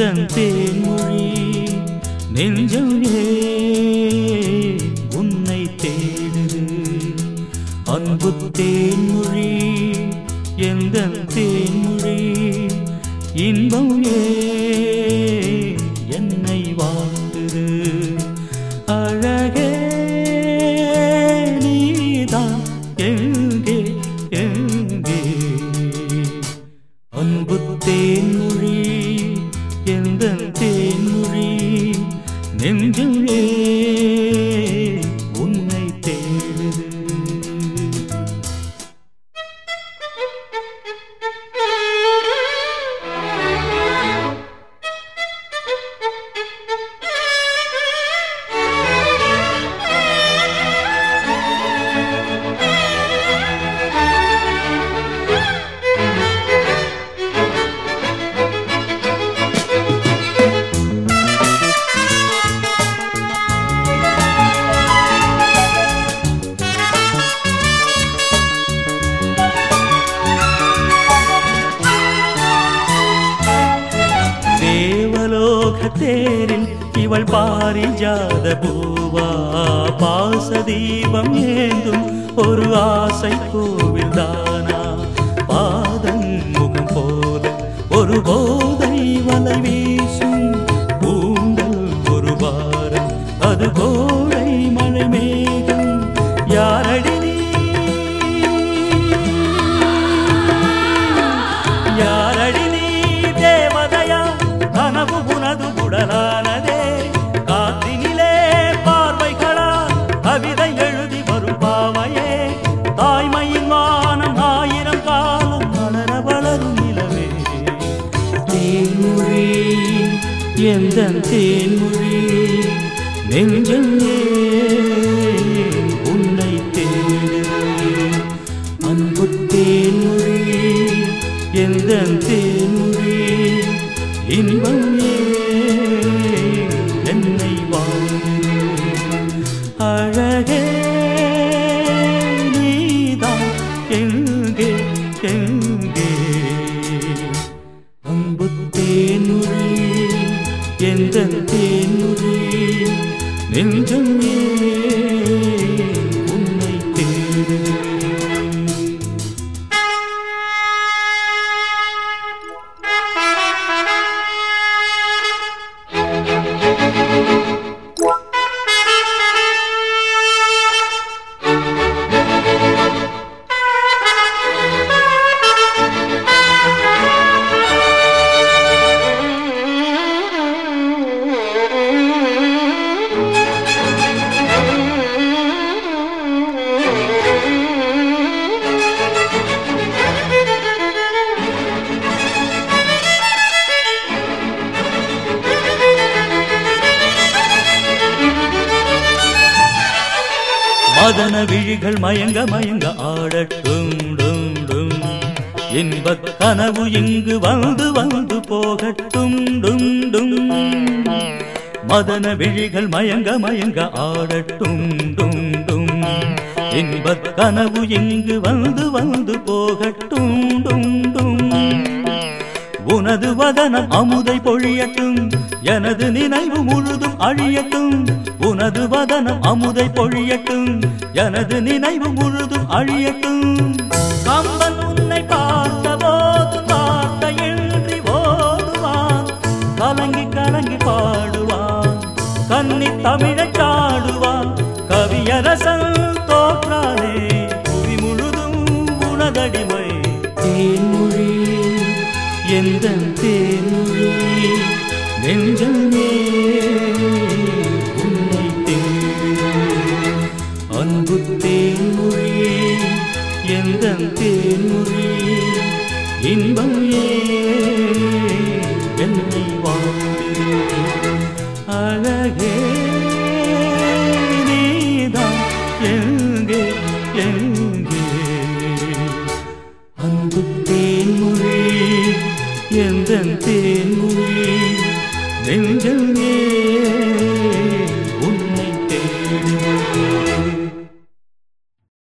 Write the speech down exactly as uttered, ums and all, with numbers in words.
எந்தன் தேன்மொழி நெஞ்சம் ஏன் உன்னை தேடுது அன்பு தேன்மொழி எந்தன் தேன்மொழி இன்பம் ஏன் என்னை வாழ்த்துது அழகே நீதான் எங்கே எங்கே அன்பு தேன்மொழி எந்தன் தேன்மொழி நெஞ்சம் ஏன் உன்னை தேடுது தேரில் இவள் பாரிஜாத பூவா பாசதீபம் ஏந்தும் ஒரு ஆசை கோவில் தானா பாதம் முகம் போல ஒரு போதை வலை வீசும் பூண்டல் ஒரு வாரம் அது கோடை மழை மேகம் யாரடி நீ யாரடி நீ தேவதையா கனவு உனது உடலானதே காத்தினிலே பார்வைகளா கவிதை எழுதி வரும் பாவையே தாய்மையின் வானம் ஆயிரம் காலம் வளர வளரும் நிலவே தேன்மொழி எந்தன் தேன்மொழி நெஞ்சம் ஏன் உன்னை தேடுது அன்பு தேன்மொழி எந்தன் தேன்மொழி இன்பம் என்னை வாழ்ந்து அழகே நீதான் எங்கே எங்கே அன்பு தேன்மொழி எந்தன் தேன்மொழி நெஞ்சம் உன்னை தேடுது மதன விழிகள் மயங்க மயங்க ஆடட்டும் டும் டும் இன்பக் கனவு இங்கு வந்து வந்து போகட்டும் டும் டும் மதன விழிகள் மயங்க மயங்க ஆடட்டும் டும் டும் இன்பக் கனவு இங்கு வந்து வந்து போகட்டும் டும் டும் உனது வதனம் அமுதை பொழியட்டும் எனது நினைவு முழுதும் அழியட்டும் உனது வதனம் அமுதை பொழியட்டும் எனது நினைவு முழுதும் அழியட்டும் கம்பன் உன்னை பார்த்த போது வார்த்தையின்றி ஓடுவான் கலங்கி கலங்கி பாடுவான் கன்னி தமிழை சாடுவான் கவியரசன் தோற்றானே புவி முழுதும் உனதடிமை தேன்மொழி எந்தன் தேன்மொழி நெஞ்சமே உன்னை தேடுது அன்பு தேன்மொழி எந்தன் தேன்மொழி இன்பம் என்னை வாழ்த்து அழகே நீதான் எங்கே எங்கே அன்பு தேன்மொழி எந்தன் தேன்மொழி நெஞ்சமே